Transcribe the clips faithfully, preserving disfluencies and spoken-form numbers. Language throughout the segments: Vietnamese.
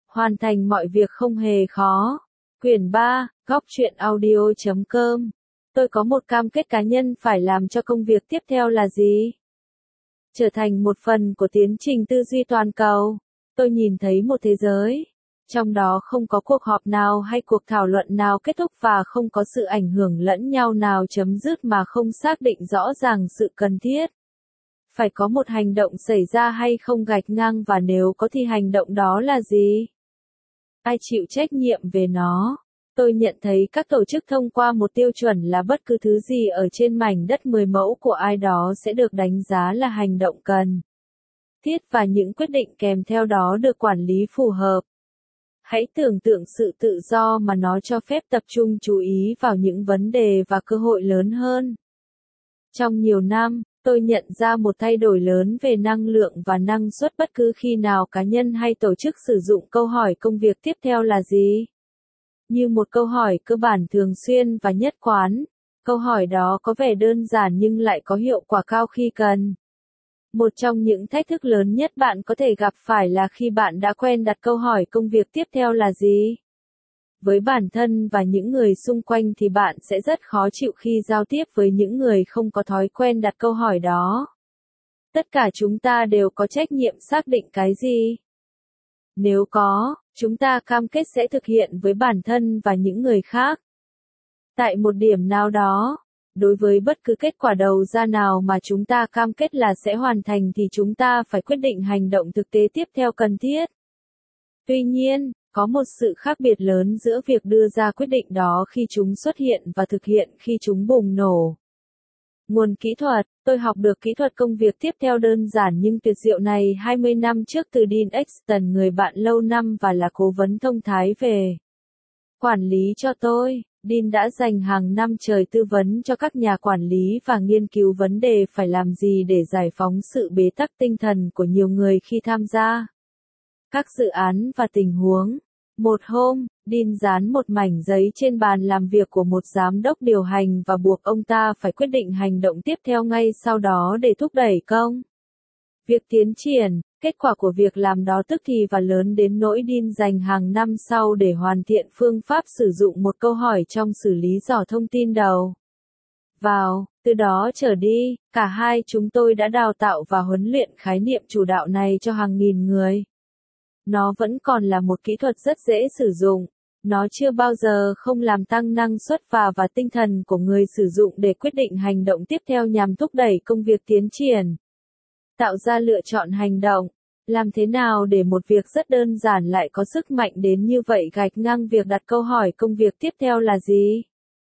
Hoàn thành mọi việc không hề khó. Quyển ba, góc truyện audio chấm com. Tôi có một cam kết cá nhân phải làm cho công việc tiếp theo là gì? Trở thành một phần của tiến trình tư duy toàn cầu. Tôi nhìn thấy một thế giới, trong đó không có cuộc họp nào hay cuộc thảo luận nào kết thúc và không có sự ảnh hưởng lẫn nhau nào chấm dứt mà không xác định rõ ràng sự cần thiết. Phải có một hành động xảy ra hay không gạch ngang, và nếu có thì hành động đó là gì? Ai chịu trách nhiệm về nó? Tôi nhận thấy các tổ chức thông qua một tiêu chuẩn là bất cứ thứ gì ở trên mảnh đất mười mẫu của ai đó sẽ được đánh giá là hành động cần thiết, và những quyết định kèm theo đó được quản lý phù hợp. Hãy tưởng tượng sự tự do mà nó cho phép tập trung chú ý vào những vấn đề và cơ hội lớn hơn. Trong nhiều năm, tôi nhận ra một thay đổi lớn về năng lượng và năng suất bất cứ khi nào cá nhân hay tổ chức sử dụng câu hỏi công việc tiếp theo là gì? Như một câu hỏi cơ bản thường xuyên và nhất quán. Câu hỏi đó có vẻ đơn giản nhưng lại có hiệu quả cao khi cần. Một trong những thách thức lớn nhất bạn có thể gặp phải là khi bạn đã quen đặt câu hỏi công việc tiếp theo là gì? Với bản thân và những người xung quanh thì bạn sẽ rất khó chịu khi giao tiếp với những người không có thói quen đặt câu hỏi đó. Tất cả chúng ta đều có trách nhiệm xác định cái gì? Nếu có, chúng ta cam kết sẽ thực hiện với bản thân và những người khác. Tại một điểm nào đó, đối với bất cứ kết quả đầu ra nào mà chúng ta cam kết là sẽ hoàn thành thì chúng ta phải quyết định hành động thực tế tiếp theo cần thiết. Tuy nhiên, có một sự khác biệt lớn giữa việc đưa ra quyết định đó khi chúng xuất hiện và thực hiện khi chúng bùng nổ. Nguồn kỹ thuật, tôi học được kỹ thuật công việc tiếp theo đơn giản nhưng tuyệt diệu này hai mươi năm trước từ Dean Exton, người bạn lâu năm và là cố vấn thông thái về quản lý cho tôi. Dean đã dành hàng năm trời tư vấn cho các nhà quản lý và nghiên cứu vấn đề phải làm gì để giải phóng sự bế tắc tinh thần của nhiều người khi tham gia các dự án và tình huống. Một hôm, Dean dán một mảnh giấy trên bàn làm việc của một giám đốc điều hành và buộc ông ta phải quyết định hành động tiếp theo ngay sau đó để thúc đẩy công việc tiến triển. Kết quả của việc làm đó tức thì và lớn đến nỗi Dean dành hàng năm sau để hoàn thiện phương pháp sử dụng một câu hỏi trong xử lý dò thông tin đầu vào. Từ đó trở đi, cả hai chúng tôi đã đào tạo và huấn luyện khái niệm chủ đạo này cho hàng nghìn người. Nó vẫn còn là một kỹ thuật rất dễ sử dụng. Nó chưa bao giờ không làm tăng năng suất và và tinh thần của người sử dụng để quyết định hành động tiếp theo nhằm thúc đẩy công việc tiến triển. Tạo ra lựa chọn hành động. Làm thế nào để một việc rất đơn giản lại có sức mạnh đến như vậy gạch ngang việc đặt câu hỏi công việc tiếp theo là gì?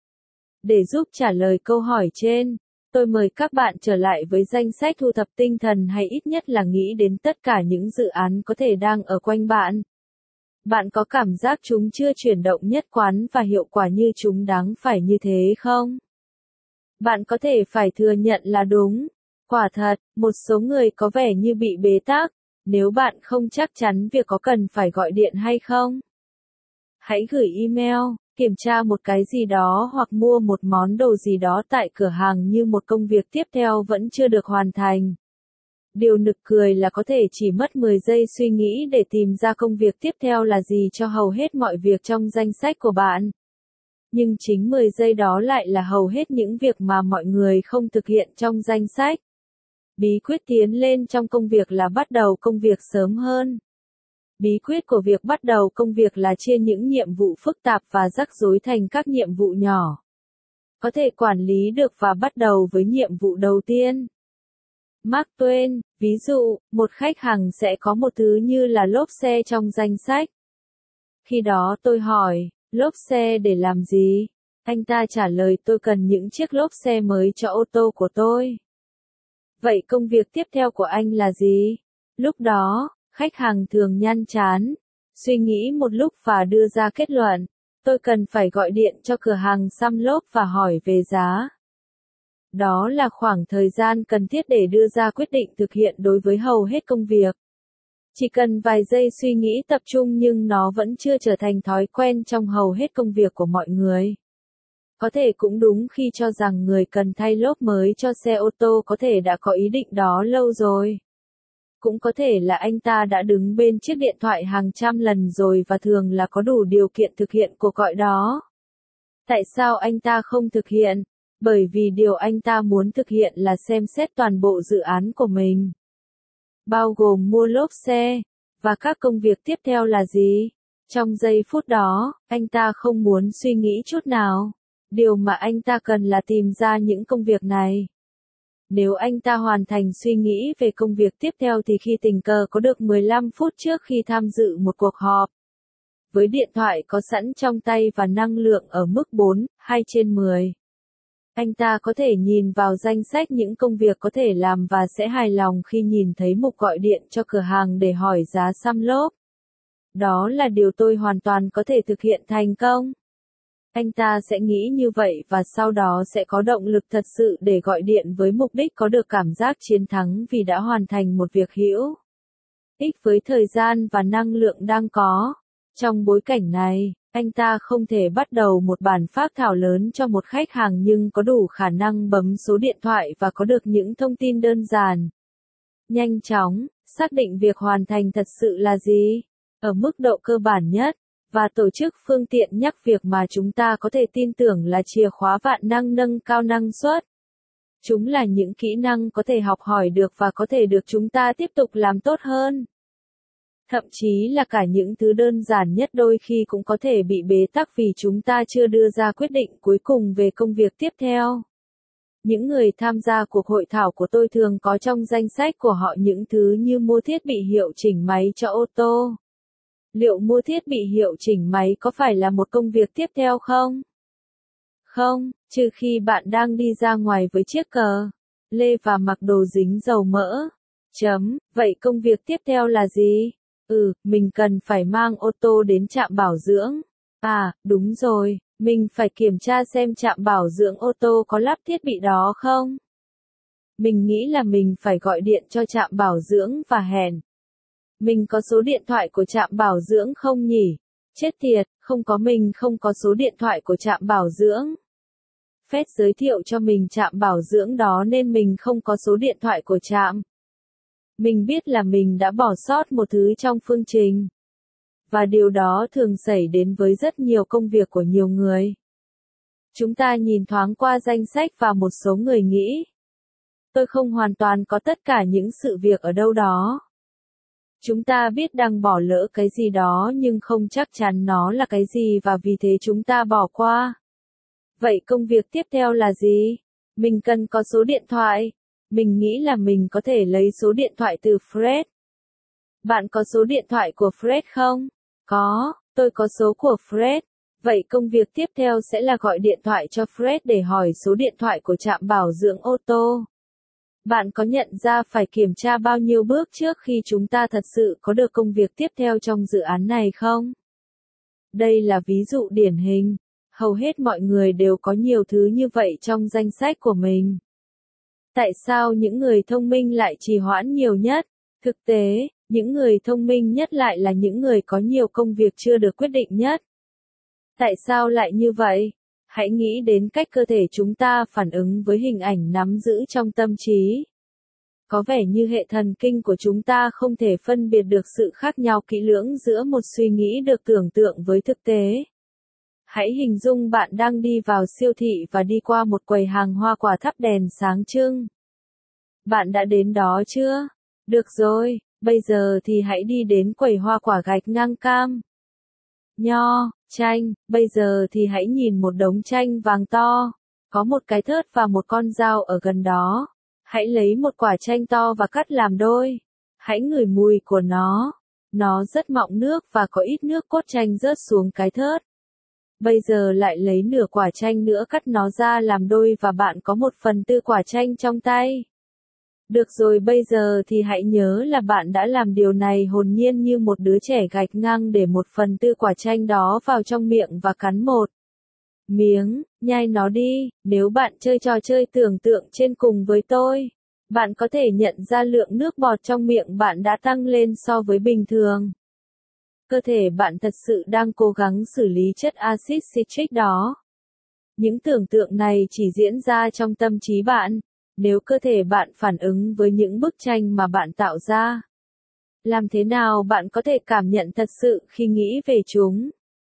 Để giúp trả lời câu hỏi trên, tôi mời các bạn trở lại với danh sách thu thập tinh thần, hay ít nhất là nghĩ đến tất cả những dự án có thể đang ở quanh bạn. Bạn có cảm giác chúng chưa chuyển động nhất quán và hiệu quả như chúng đáng phải như thế không? Bạn có thể phải thừa nhận là đúng. Quả thật, một số người có vẻ như bị bế tắc, nếu bạn không chắc chắn việc có cần phải gọi điện hay không. Hãy gửi email, kiểm tra một cái gì đó hoặc mua một món đồ gì đó tại cửa hàng như một công việc tiếp theo vẫn chưa được hoàn thành. Điều nực cười là có thể chỉ mất mười giây suy nghĩ để tìm ra công việc tiếp theo là gì cho hầu hết mọi việc trong danh sách của bạn. Nhưng chính mười giây đó lại là hầu hết những việc mà mọi người không thực hiện trong danh sách. Bí quyết tiến lên trong công việc là bắt đầu công việc sớm hơn. Bí quyết của việc bắt đầu công việc là chia những nhiệm vụ phức tạp và rắc rối thành các nhiệm vụ nhỏ, có thể quản lý được, và bắt đầu với nhiệm vụ đầu tiên. Mark Twain, ví dụ, một khách hàng sẽ có một thứ như là lốp xe trong danh sách. Khi đó tôi hỏi, lốp xe để làm gì? Anh ta trả lời, tôi cần những chiếc lốp xe mới cho ô tô của tôi. Vậy công việc tiếp theo của anh là gì? Lúc đó, khách hàng thường nhăn trán, suy nghĩ một lúc và đưa ra kết luận, tôi cần phải gọi điện cho cửa hàng xăm lốp và hỏi về giá. Đó là khoảng thời gian cần thiết để đưa ra quyết định thực hiện đối với hầu hết công việc. Chỉ cần vài giây suy nghĩ tập trung nhưng nó vẫn chưa trở thành thói quen trong hầu hết công việc của mọi người. Có thể cũng đúng khi cho rằng người cần thay lốp mới cho xe ô tô có thể đã có ý định đó lâu rồi. Cũng có thể là anh ta đã đứng bên chiếc điện thoại hàng trăm lần rồi và thường là có đủ điều kiện thực hiện cuộc gọi đó. Tại sao anh ta không thực hiện? Bởi vì điều anh ta muốn thực hiện là xem xét toàn bộ dự án của mình. Bao gồm mua lốp xe. Và các công việc tiếp theo là gì? Trong giây phút đó, anh ta không muốn suy nghĩ chút nào. Điều mà anh ta cần là tìm ra những công việc này. Nếu anh ta hoàn thành suy nghĩ về công việc tiếp theo thì khi tình cờ có được mười lăm phút trước khi tham dự một cuộc họp. Với điện thoại có sẵn trong tay và năng lượng ở mức bốn, hai trên mười. Anh ta có thể nhìn vào danh sách những công việc có thể làm và sẽ hài lòng khi nhìn thấy mục gọi điện cho cửa hàng để hỏi giá xăm lốp. Đó là điều tôi hoàn toàn có thể thực hiện thành công. Anh ta sẽ nghĩ như vậy và sau đó sẽ có động lực thật sự để gọi điện với mục đích có được cảm giác chiến thắng vì đã hoàn thành một việc hữu ích với thời gian và năng lượng đang có. Trong bối cảnh này, anh ta không thể bắt đầu một bản phác thảo lớn cho một khách hàng nhưng có đủ khả năng bấm số điện thoại và có được những thông tin đơn giản, nhanh chóng, xác định việc hoàn thành thật sự là gì, ở mức độ cơ bản nhất, và tổ chức phương tiện nhắc việc mà chúng ta có thể tin tưởng là chìa khóa vạn năng nâng cao năng suất. Chúng là những kỹ năng có thể học hỏi được và có thể được chúng ta tiếp tục làm tốt hơn. Thậm chí là cả những thứ đơn giản nhất đôi khi cũng có thể bị bế tắc vì chúng ta chưa đưa ra quyết định cuối cùng về công việc tiếp theo. Những người tham gia cuộc hội thảo của tôi thường có trong danh sách của họ những thứ như mua thiết bị hiệu chỉnh máy cho ô tô. Liệu mua thiết bị hiệu chỉnh máy có phải là một công việc tiếp theo không? Không, trừ khi bạn đang đi ra ngoài với chiếc cờ lê và mặc đồ dính dầu mỡ. Chấm, vậy công việc tiếp theo là gì? Ừ, mình cần phải mang ô tô đến trạm bảo dưỡng. À, đúng rồi, mình phải kiểm tra xem trạm bảo dưỡng ô tô có lắp thiết bị đó không? Mình nghĩ là mình phải gọi điện cho trạm bảo dưỡng và hẹn. Mình có số điện thoại của trạm bảo dưỡng không nhỉ? Chết tiệt, không có, mình không có số điện thoại của trạm bảo dưỡng. Phép giới thiệu cho mình trạm bảo dưỡng đó nên mình không có số điện thoại của trạm. Mình biết là mình đã bỏ sót một thứ trong phương trình. Và điều đó thường xảy đến với rất nhiều công việc của nhiều người. Chúng ta nhìn thoáng qua danh sách và một số người nghĩ. Tôi không hoàn toàn có tất cả những sự việc ở đâu đó. Chúng ta biết đang bỏ lỡ cái gì đó nhưng không chắc chắn nó là cái gì và vì thế chúng ta bỏ qua. Vậy công việc tiếp theo là gì? Mình cần có số điện thoại. Mình nghĩ là mình có thể lấy số điện thoại từ Fred. Bạn có số điện thoại của Fred không? Có, tôi có số của Fred. Vậy công việc tiếp theo sẽ là gọi điện thoại cho Fred để hỏi số điện thoại của trạm bảo dưỡng ô tô. Bạn có nhận ra phải kiểm tra bao nhiêu bước trước khi chúng ta thật sự có được công việc tiếp theo trong dự án này không? Đây là ví dụ điển hình. Hầu hết mọi người đều có nhiều thứ như vậy trong danh sách của mình. Tại sao những người thông minh lại trì hoãn nhiều nhất? Thực tế, những người thông minh nhất lại là những người có nhiều công việc chưa được quyết định nhất. Tại sao lại như vậy? Hãy nghĩ đến cách cơ thể chúng ta phản ứng với hình ảnh nắm giữ trong tâm trí. Có vẻ như hệ thần kinh của chúng ta không thể phân biệt được sự khác nhau kỹ lưỡng giữa một suy nghĩ được tưởng tượng với thực tế. Hãy hình dung bạn đang đi vào siêu thị và đi qua một quầy hàng hoa quả thắp đèn sáng trưng. Bạn đã đến đó chưa? Được rồi, bây giờ thì hãy đi đến quầy hoa quả gạch ngang cam. Nho, chanh, bây giờ thì hãy nhìn một đống chanh vàng to. Có một cái thớt và một con dao ở gần đó. Hãy lấy một quả chanh to và cắt làm đôi. Hãy ngửi mùi của nó. Nó rất mọng nước và có ít nước cốt chanh rớt xuống cái thớt. Bây giờ lại lấy nửa quả chanh nữa cắt nó ra làm đôi và bạn có một phần tư quả chanh trong tay. Được rồi, bây giờ thì hãy nhớ là bạn đã làm điều này hồn nhiên như một đứa trẻ gạch ngang để một phần tư quả chanh đó vào trong miệng và cắn một miếng, nhai nó đi. Nếu bạn chơi trò chơi tưởng tượng trên cùng với tôi, bạn có thể nhận ra lượng nước bọt trong miệng bạn đã tăng lên so với bình thường. Cơ thể bạn thật sự đang cố gắng xử lý chất axit citric đó. Những tưởng tượng này chỉ diễn ra trong tâm trí bạn. Nếu cơ thể bạn phản ứng với những bức tranh mà bạn tạo ra, Làm thế nào bạn có thể cảm nhận thật sự khi nghĩ về chúng?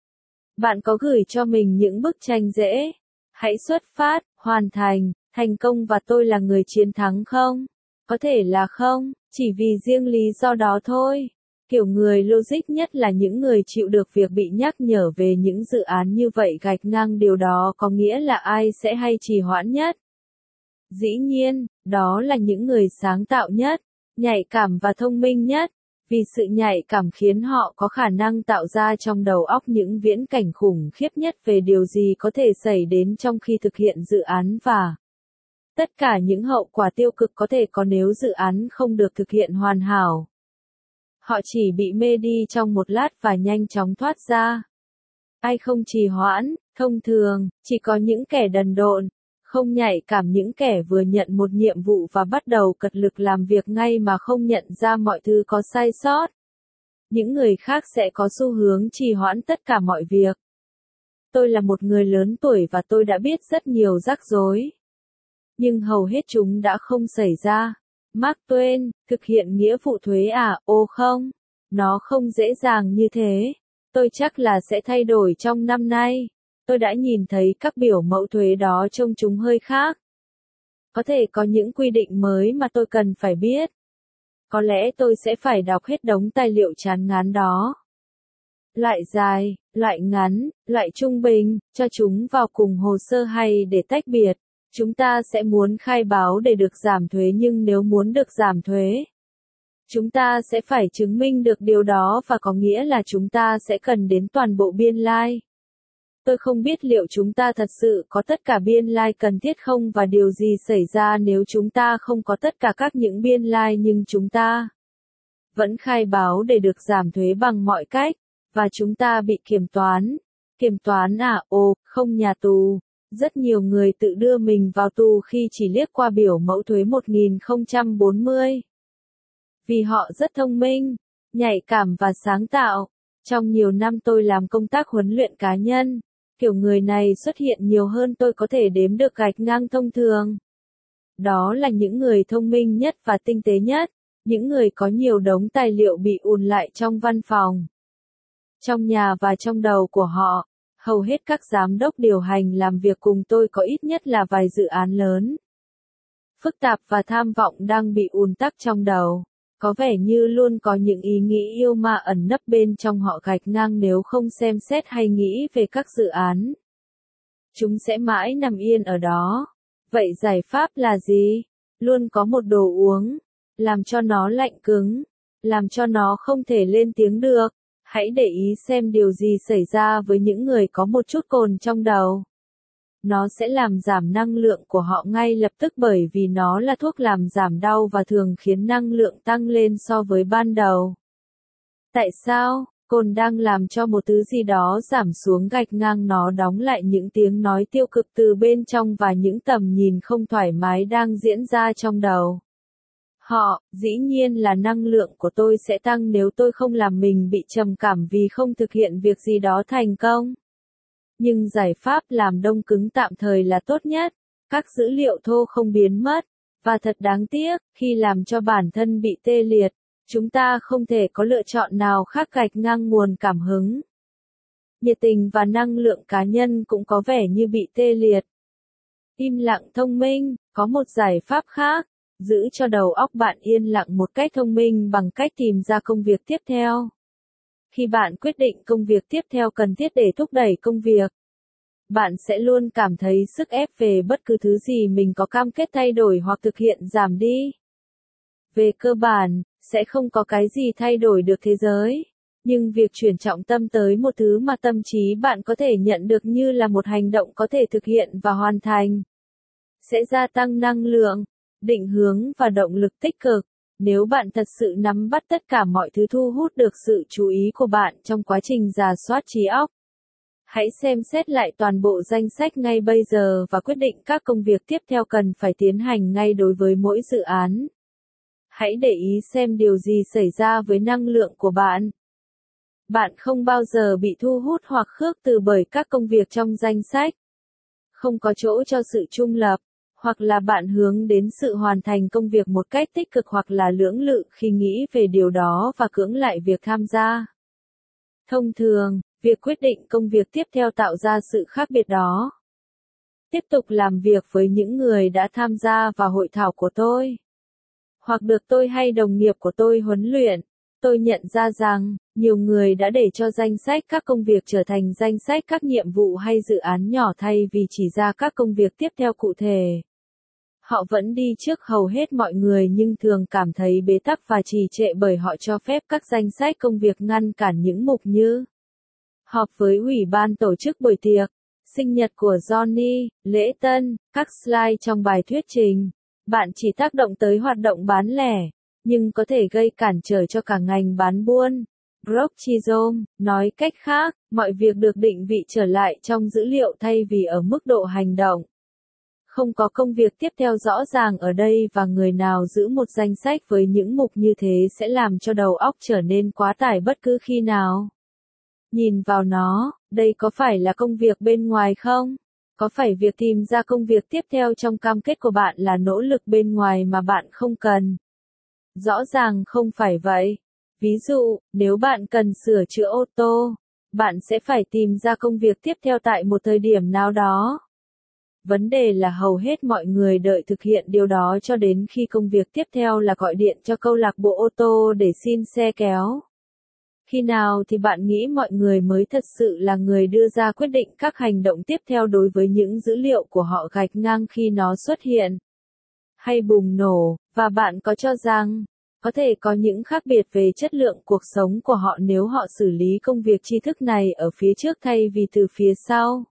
Bạn có gửi cho mình những bức tranh dễ? Hãy xuất phát, hoàn thành, thành công và tôi là người chiến thắng không? Có thể là không, chỉ vì riêng lý do đó thôi. Kiểu người logic nhất là những người chịu được việc bị nhắc nhở về những dự án như vậy gạch ngang điều đó có nghĩa là ai sẽ hay trì hoãn nhất. Dĩ nhiên, đó là những người sáng tạo nhất, nhạy cảm và thông minh nhất, vì sự nhạy cảm khiến họ có khả năng tạo ra trong đầu óc những viễn cảnh khủng khiếp nhất về điều gì có thể xảy đến trong khi thực hiện dự án và tất cả những hậu quả tiêu cực có thể có nếu dự án không được thực hiện hoàn hảo. Họ chỉ bị mê đi trong một lát và nhanh chóng thoát ra. Ai không trì hoãn, thông thường, chỉ có những kẻ đần độn, không nhạy cảm, những kẻ vừa nhận một nhiệm vụ và bắt đầu cật lực làm việc ngay mà không nhận ra mọi thứ có sai sót. Những người khác sẽ có xu hướng trì hoãn tất cả mọi việc. Tôi là một người lớn tuổi và tôi đã biết rất nhiều rắc rối. Nhưng hầu hết chúng đã không xảy ra. Mark Twain, thực hiện nghĩa vụ thuế à? Ô không, nó không dễ dàng như thế. Tôi chắc là sẽ thay đổi trong năm nay. Tôi đã nhìn thấy các biểu mẫu thuế đó, trông chúng hơi khác. Có thể có những quy định mới mà tôi cần phải biết. Có lẽ tôi sẽ phải đọc hết đống tài liệu chán ngán đó. Loại dài, loại ngắn, loại trung bình, cho chúng vào cùng hồ sơ hay để tách biệt. Chúng ta sẽ muốn khai báo để được giảm thuế, nhưng nếu muốn được giảm thuế, chúng ta sẽ phải chứng minh được điều đó, và có nghĩa là chúng ta sẽ cần đến toàn bộ biên lai. Tôi không biết liệu chúng ta thật sự có tất cả biên lai cần thiết không và điều gì xảy ra nếu chúng ta không có tất cả các những biên lai nhưng chúng ta vẫn khai báo để được giảm thuế bằng mọi cách, và chúng ta bị kiểm toán. Kiểm toán à? Ồ, không, nhà tù. Rất nhiều người tự đưa mình vào tù khi chỉ liếc qua biểu mẫu thuế một nghìn không trăm bốn mươi. Vì họ rất thông minh, nhạy cảm và sáng tạo. Trong nhiều năm tôi làm công tác huấn luyện cá nhân, kiểu người này xuất hiện nhiều hơn tôi có thể đếm được gạch ngang thông thường. Đó là những người thông minh nhất và tinh tế nhất, những người có nhiều đống tài liệu bị ùn lại trong văn phòng, trong nhà và trong đầu của họ. Hầu hết các giám đốc điều hành làm việc cùng tôi có ít nhất là vài dự án lớn, phức tạp và tham vọng đang bị ùn tắc trong đầu. Có vẻ như luôn có những ý nghĩ yêu ma ẩn nấp bên trong họ gạch ngang nếu không xem xét hay nghĩ về các dự án. Chúng sẽ mãi nằm yên ở đó. Vậy giải pháp là gì? Luôn có một đồ uống. Làm cho nó lạnh cứng. Làm cho nó không thể lên tiếng được. Hãy để ý xem điều gì xảy ra với những người có một chút cồn trong đầu. Nó sẽ làm giảm năng lượng của họ ngay lập tức bởi vì nó là thuốc làm giảm đau và thường khiến năng lượng tăng lên so với ban đầu. Tại sao? Cồn đang làm cho một thứ gì đó giảm xuống gạch ngang, nó đóng lại những tiếng nói tiêu cực từ bên trong và những tầm nhìn không thoải mái đang diễn ra trong đầu. Họ, dĩ nhiên là năng lượng của tôi sẽ tăng nếu tôi không làm mình bị trầm cảm vì không thực hiện việc gì đó thành công. Nhưng giải pháp làm đông cứng tạm thời là tốt nhất. Các dữ liệu thô không biến mất. Và thật đáng tiếc, khi làm cho bản thân bị tê liệt, chúng ta không thể có lựa chọn nào khác gạch ngang nguồn cảm hứng. Nhiệt tình và năng lượng cá nhân cũng có vẻ như bị tê liệt. Im lặng thông minh, có một giải pháp khác. Giữ cho đầu óc bạn yên lặng một cách thông minh bằng cách tìm ra công việc tiếp theo. Khi bạn quyết định công việc tiếp theo cần thiết để thúc đẩy công việc, bạn sẽ luôn cảm thấy sức ép về bất cứ thứ gì mình có cam kết thay đổi hoặc thực hiện giảm đi. Về cơ bản, sẽ không có cái gì thay đổi được thế giới. Nhưng việc chuyển trọng tâm tới một thứ mà tâm trí bạn có thể nhận được như là một hành động có thể thực hiện và hoàn thành, sẽ gia tăng năng lượng, định hướng và động lực tích cực. Nếu bạn thật sự nắm bắt tất cả mọi thứ thu hút được sự chú ý của bạn trong quá trình rà soát trí óc, hãy xem xét lại toàn bộ danh sách ngay bây giờ và quyết định các công việc tiếp theo cần phải tiến hành ngay đối với mỗi dự án. Hãy để ý xem điều gì xảy ra với năng lượng của bạn. Bạn không bao giờ bị thu hút hoặc khước từ bởi các công việc trong danh sách. Không có chỗ cho sự trung lập, Hoặc là bạn hướng đến sự hoàn thành công việc một cách tích cực hoặc là lưỡng lự khi nghĩ về điều đó và cưỡng lại việc tham gia. Thông thường, việc quyết định công việc tiếp theo tạo ra sự khác biệt đó. Tiếp tục làm việc với những người đã tham gia vào hội thảo của tôi, hoặc được tôi hay đồng nghiệp của tôi huấn luyện. Tôi nhận ra rằng, nhiều người đã để cho danh sách các công việc trở thành danh sách các nhiệm vụ hay dự án nhỏ thay vì chỉ ra các công việc tiếp theo cụ thể. Họ vẫn đi trước hầu hết mọi người nhưng thường cảm thấy bế tắc và trì trệ bởi họ cho phép các danh sách công việc ngăn cản những mục như họp với ủy ban tổ chức buổi tiệc, sinh nhật của Johnny, lễ tân, các slide trong bài thuyết trình. Bạn chỉ tác động tới hoạt động bán lẻ, nhưng có thể gây cản trở cho cả ngành bán buôn. Brock Chisholm, nói cách khác, mọi việc được định vị trở lại trong dữ liệu thay vì ở mức độ hành động. Không có công việc tiếp theo rõ ràng ở đây và người nào giữ một danh sách với những mục như thế sẽ làm cho đầu óc trở nên quá tải bất cứ khi nào. Nhìn vào nó, đây có phải là công việc bên ngoài không? Có phải việc tìm ra công việc tiếp theo trong cam kết của bạn là nỗ lực bên ngoài mà bạn không cần? Rõ ràng không phải vậy. Ví dụ, nếu bạn cần sửa chữa ô tô, bạn sẽ phải tìm ra công việc tiếp theo tại một thời điểm nào đó. Vấn đề là hầu hết mọi người đợi thực hiện điều đó cho đến khi công việc tiếp theo là gọi điện cho câu lạc bộ ô tô để xin xe kéo. Khi nào thì bạn nghĩ mọi người mới thật sự là người đưa ra quyết định các hành động tiếp theo đối với những dữ liệu của họ gạch ngang khi nó xuất hiện hay bùng nổ, và bạn có cho rằng có thể có những khác biệt về chất lượng cuộc sống của họ nếu họ xử lý công việc tri thức này ở phía trước thay vì từ phía sau?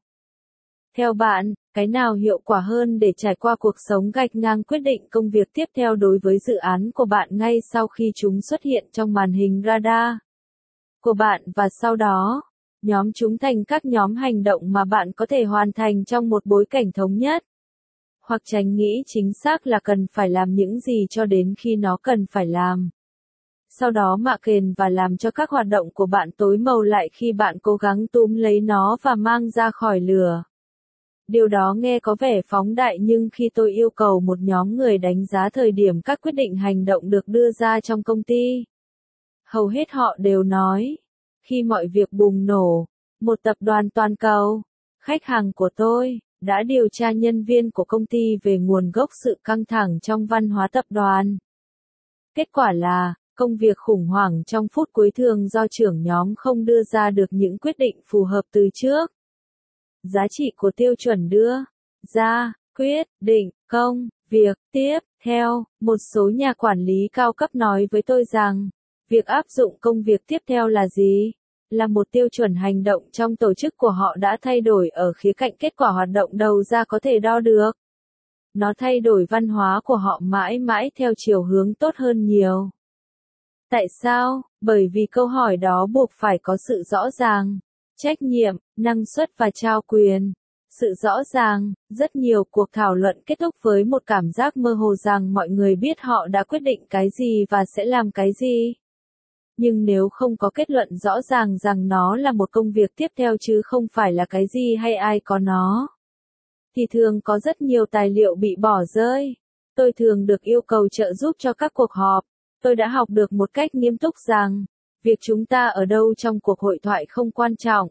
Theo bạn, cái nào hiệu quả hơn để trải qua cuộc sống gạch ngang quyết định công việc tiếp theo đối với dự án của bạn ngay sau khi chúng xuất hiện trong màn hình radar của bạn và sau đó, nhóm chúng thành các nhóm hành động mà bạn có thể hoàn thành trong một bối cảnh thống nhất? Hoặc tránh nghĩ chính xác là cần phải làm những gì cho đến khi nó cần phải làm. Sau đó mạ kền và làm cho các hoạt động của bạn tối màu lại khi bạn cố gắng túm lấy nó và mang ra khỏi lửa. Điều đó nghe có vẻ phóng đại nhưng khi tôi yêu cầu một nhóm người đánh giá thời điểm các quyết định hành động được đưa ra trong công ty, hầu hết họ đều nói, khi mọi việc bùng nổ, một tập đoàn toàn cầu, khách hàng của tôi, đã điều tra nhân viên của công ty về nguồn gốc sự căng thẳng trong văn hóa tập đoàn. Kết quả là, công việc khủng hoảng trong phút cuối thường do trưởng nhóm không đưa ra được những quyết định phù hợp từ trước. Giá trị của tiêu chuẩn đưa ra, quyết định, công, việc, tiếp, theo, một số nhà quản lý cao cấp nói với tôi rằng, việc áp dụng công việc tiếp theo là gì? Là một tiêu chuẩn hành động trong tổ chức của họ đã thay đổi ở khía cạnh kết quả hoạt động đầu ra có thể đo được. Nó thay đổi văn hóa của họ mãi mãi theo chiều hướng tốt hơn nhiều. Tại sao? Bởi vì câu hỏi đó buộc phải có sự rõ ràng, trách nhiệm, năng suất và trao quyền. Sự rõ ràng, rất nhiều cuộc thảo luận kết thúc với một cảm giác mơ hồ rằng mọi người biết họ đã quyết định cái gì và sẽ làm cái gì. Nhưng nếu không có kết luận rõ ràng rằng nó là một công việc tiếp theo chứ không phải là cái gì hay ai có nó, thì thường có rất nhiều tài liệu bị bỏ rơi. Tôi thường được yêu cầu trợ giúp cho các cuộc họp. Tôi đã học được một cách nghiêm túc rằng, việc chúng ta ở đâu trong cuộc hội thoại không quan trọng.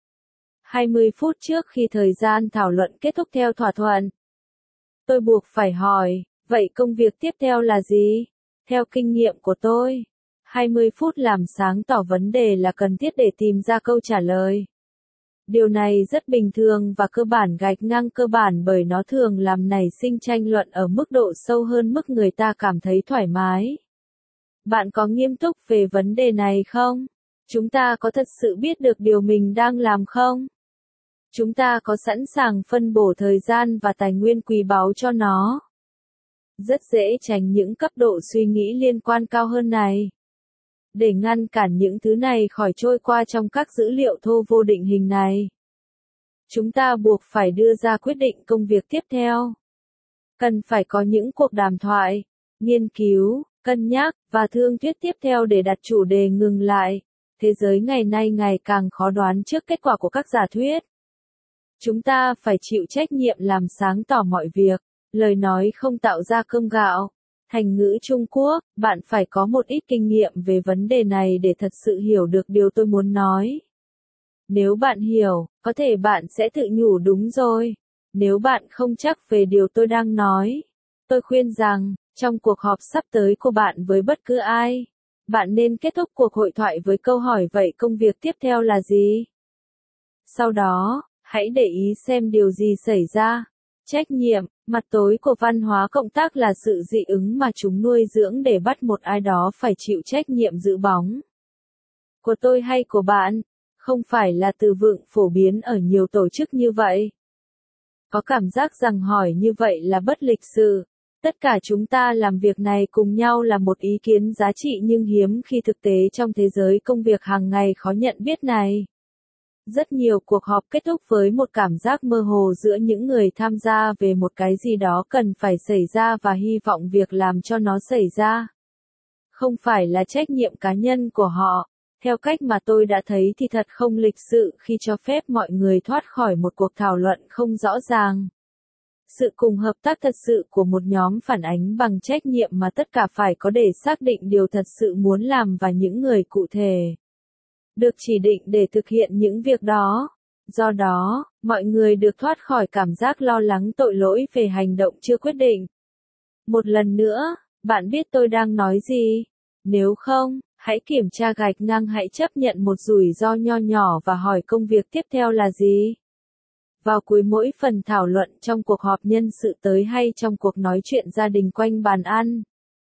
hai mươi phút trước khi thời gian thảo luận kết thúc theo thỏa thuận, tôi buộc phải hỏi, vậy công việc tiếp theo là gì? Theo kinh nghiệm của tôi, hai mươi phút làm sáng tỏ vấn đề là cần thiết để tìm ra câu trả lời. Điều này rất bình thường và cơ bản gạch ngang cơ bản bởi nó thường làm nảy sinh tranh luận ở mức độ sâu hơn mức người ta cảm thấy thoải mái. Bạn có nghiêm túc về vấn đề này không? Chúng ta có thật sự biết được điều mình đang làm không? Chúng ta có sẵn sàng phân bổ thời gian và tài nguyên quý báu cho nó? Rất dễ tránh những cấp độ suy nghĩ liên quan cao hơn này. Để ngăn cản những thứ này khỏi trôi qua trong các dữ liệu thô vô định hình này, chúng ta buộc phải đưa ra quyết định công việc tiếp theo. Cần phải có những cuộc đàm thoại, nghiên cứu, cân nhắc, và thương thuyết tiếp theo để đặt chủ đề ngừng lại. Thế giới ngày nay ngày càng khó đoán trước kết quả của các giả thuyết. Chúng ta phải chịu trách nhiệm làm sáng tỏ mọi việc, Lời nói không tạo ra cơm gạo. Thành ngữ Trung Quốc, bạn phải có một ít kinh nghiệm về vấn đề này để thật sự hiểu được điều tôi muốn nói. Nếu bạn hiểu, có thể bạn sẽ tự nhủ đúng rồi. Nếu bạn không chắc về điều tôi đang nói, tôi khuyên rằng, trong cuộc họp sắp tới của bạn với bất cứ ai, bạn nên kết thúc cuộc hội thoại với câu hỏi vậy công việc tiếp theo là gì? Sau đó, hãy để ý xem điều gì xảy ra. Trách nhiệm, mặt tối của văn hóa cộng tác là sự dị ứng mà chúng nuôi dưỡng để bắt một ai đó phải chịu trách nhiệm giữ bóng. Của tôi hay của bạn, không phải là từ vựng phổ biến ở nhiều tổ chức như vậy. Có cảm giác rằng hỏi như vậy là bất lịch sự. Tất cả chúng ta làm việc này cùng nhau là một ý kiến giá trị nhưng hiếm khi thực tế trong thế giới công việc hàng ngày khó nhận biết này. Rất nhiều cuộc họp kết thúc với một cảm giác mơ hồ giữa những người tham gia về một cái gì đó cần phải xảy ra và hy vọng việc làm cho nó xảy ra. Không phải là trách nhiệm cá nhân của họ. Theo cách mà tôi đã thấy thì thật không lịch sự khi cho phép mọi người thoát khỏi một cuộc thảo luận không rõ ràng. Sự cùng hợp tác thật sự của một nhóm phản ánh bằng trách nhiệm mà tất cả phải có để xác định điều thật sự muốn làm và những người cụ thể được chỉ định để thực hiện những việc đó. Do đó, mọi người được thoát khỏi cảm giác lo lắng tội lỗi về hành động chưa quyết định. Một lần nữa, bạn biết tôi đang nói gì? Nếu không, hãy kiểm tra gạch ngang hãy chấp nhận một rủi ro nho nhỏ và hỏi công việc tiếp theo là gì? Vào cuối mỗi phần thảo luận trong cuộc họp nhân sự tới hay trong cuộc nói chuyện gia đình quanh bàn ăn.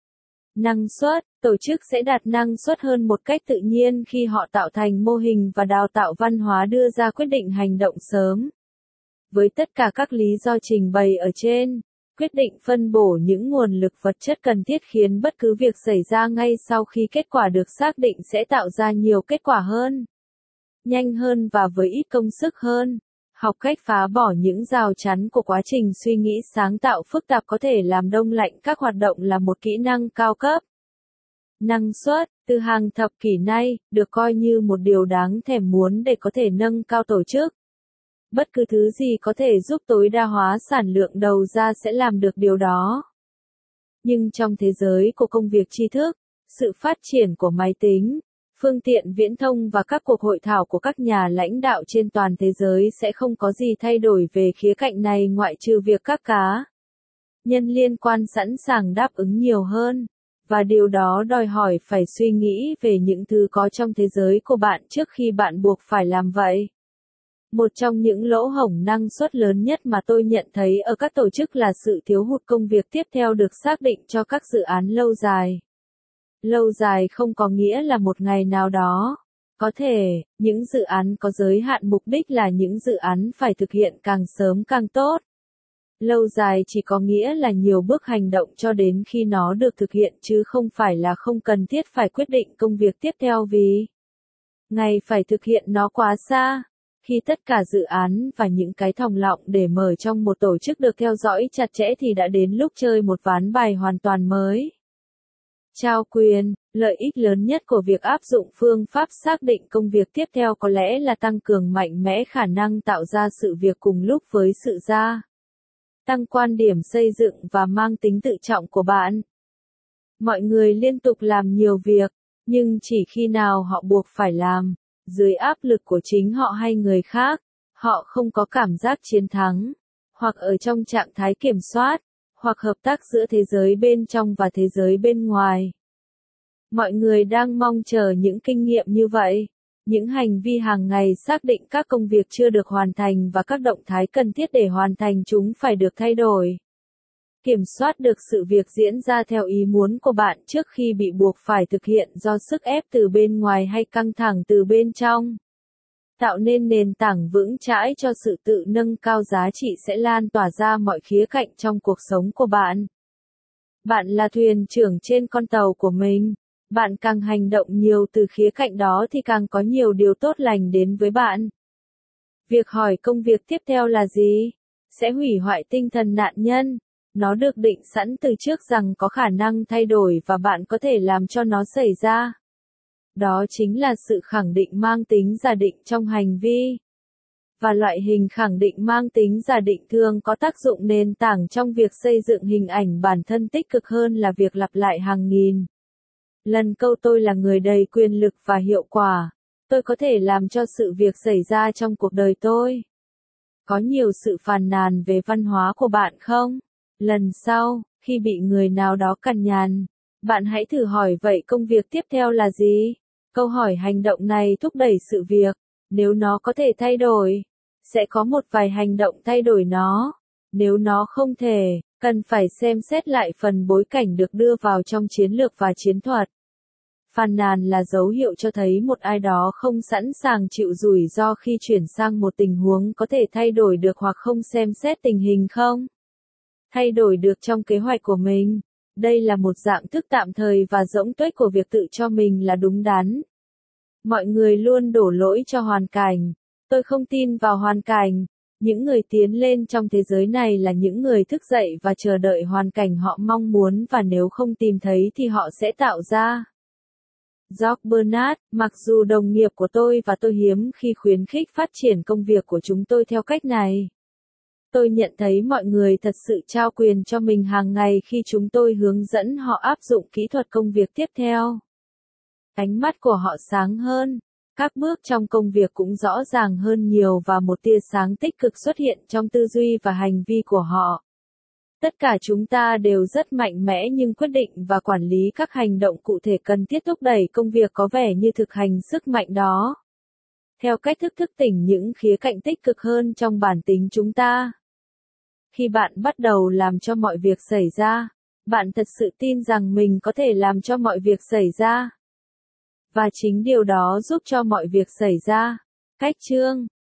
Năng suất, tổ chức sẽ đạt năng suất hơn một cách tự nhiên khi họ tạo thành mô hình và đào tạo văn hóa đưa ra quyết định hành động sớm. Với tất cả các lý do trình bày ở trên, quyết định phân bổ những nguồn lực vật chất cần thiết khiến bất cứ việc xảy ra ngay sau khi kết quả được xác định sẽ tạo ra nhiều kết quả hơn, nhanh hơn và với ít công sức hơn. Học cách phá bỏ những rào chắn của quá trình suy nghĩ sáng tạo phức tạp có thể làm đông lạnh các hoạt động là một kỹ năng cao cấp. Năng suất, từ hàng thập kỷ nay, được coi như một điều đáng thèm muốn để có thể nâng cao tổ chức. Bất cứ thứ gì có thể giúp tối đa hóa sản lượng đầu ra sẽ làm được điều đó. Nhưng trong thế giới của công việc tri thức, sự phát triển của máy tính, phương tiện viễn thông và các cuộc hội thảo của các nhà lãnh đạo trên toàn thế giới sẽ không có gì thay đổi về khía cạnh này ngoại trừ việc các cá nhân liên quan sẵn sàng đáp ứng nhiều hơn. Và điều đó đòi hỏi phải suy nghĩ về những thứ có trong thế giới của bạn trước khi bạn buộc phải làm vậy. Một trong những lỗ hổng năng suất lớn nhất mà tôi nhận thấy ở các tổ chức là sự thiếu hụt công việc tiếp theo được xác định cho các dự án lâu dài. Lâu dài không có nghĩa là một ngày nào đó. Có thể, những dự án có giới hạn mục đích là những dự án phải thực hiện càng sớm càng tốt. Lâu dài chỉ có nghĩa là nhiều bước hành động cho đến khi nó được thực hiện chứ không phải là không cần thiết phải quyết định công việc tiếp theo vì ngày phải thực hiện nó quá xa. Khi tất cả dự án và những cái thòng lọng để mở trong một tổ chức được theo dõi chặt chẽ thì đã đến lúc chơi một ván bài hoàn toàn mới. Trao quyền, lợi ích lớn nhất của việc áp dụng phương pháp xác định công việc tiếp theo có lẽ là tăng cường mạnh mẽ khả năng tạo ra sự việc cùng lúc với sự ra. Tăng quan điểm xây dựng và mang tính tự trọng của bạn. Mọi người liên tục làm nhiều việc, nhưng chỉ khi nào họ buộc phải làm, dưới áp lực của chính họ hay người khác, họ không có cảm giác chiến thắng, hoặc ở trong trạng thái kiểm soát, hoặc hợp tác giữa thế giới bên trong và thế giới bên ngoài. Mọi người đang mong chờ những kinh nghiệm như vậy. Những hành vi hàng ngày xác định các công việc chưa được hoàn thành và các động thái cần thiết để hoàn thành chúng phải được thay đổi. Kiểm soát được sự việc diễn ra theo ý muốn của bạn trước khi bị buộc phải thực hiện do sức ép từ bên ngoài hay căng thẳng từ bên trong. Tạo nên nền tảng vững chãi cho sự tự nâng cao giá trị sẽ lan tỏa ra mọi khía cạnh trong cuộc sống của bạn. Bạn là thuyền trưởng trên con tàu của mình. Bạn càng hành động nhiều từ khía cạnh đó thì càng có nhiều điều tốt lành đến với bạn. Việc hỏi công việc tiếp theo là gì? Sẽ hủy hoại tinh thần nạn nhân. Nó được định sẵn từ trước rằng có khả năng thay đổi và bạn có thể làm cho nó xảy ra. Đó chính là sự khẳng định mang tính giả định trong hành vi. Và loại hình khẳng định mang tính giả định thường có tác dụng nền tảng trong việc xây dựng hình ảnh bản thân tích cực hơn là việc lặp lại hàng nghìn lần câu tôi là người đầy quyền lực và hiệu quả. Tôi có thể làm cho sự việc xảy ra trong cuộc đời tôi. Có nhiều sự phàn nàn về văn hóa của bạn không? Lần sau, khi bị người nào đó cằn nhằn, bạn hãy thử hỏi vậy công việc tiếp theo là gì? Câu hỏi hành động này thúc đẩy sự việc. Nếu nó có thể thay đổi, sẽ có một vài hành động thay đổi nó. Nếu nó không thể, cần phải xem xét lại phần bối cảnh được đưa vào trong chiến lược và chiến thuật. Phàn nàn là dấu hiệu cho thấy một ai đó không sẵn sàng chịu rủi ro khi chuyển sang một tình huống có thể thay đổi được hoặc không xem xét tình hình không thay đổi được trong kế hoạch của mình. Đây là một dạng thức tạm thời và rỗng tuếch của việc tự cho mình là đúng đắn. Mọi người luôn đổ lỗi cho hoàn cảnh. Tôi không tin vào hoàn cảnh. Những người tiến lên trong thế giới này là những người thức dậy và chờ đợi hoàn cảnh họ mong muốn, và nếu không tìm thấy thì họ sẽ tạo ra. George Bernard, mặc dù đồng nghiệp của tôi và tôi hiếm khi khuyến khích phát triển công việc của chúng tôi theo cách này. Tôi nhận thấy mọi người thật sự trao quyền cho mình hàng ngày khi chúng tôi hướng dẫn họ áp dụng kỹ thuật công việc tiếp theo. Ánh mắt của họ sáng hơn, các bước trong công việc cũng rõ ràng hơn nhiều và một tia sáng tích cực xuất hiện trong tư duy và hành vi của họ. Tất cả chúng ta đều rất mạnh mẽ, nhưng quyết định và quản lý các hành động cụ thể cần thiết thúc đẩy công việc có vẻ như thực hành sức mạnh đó. Theo cách thức thức tỉnh những khía cạnh tích cực hơn trong bản tính chúng ta. Khi bạn bắt đầu làm cho mọi việc xảy ra, bạn thật sự tin rằng mình có thể làm cho mọi việc xảy ra. Và chính điều đó giúp cho mọi việc xảy ra. Cách chương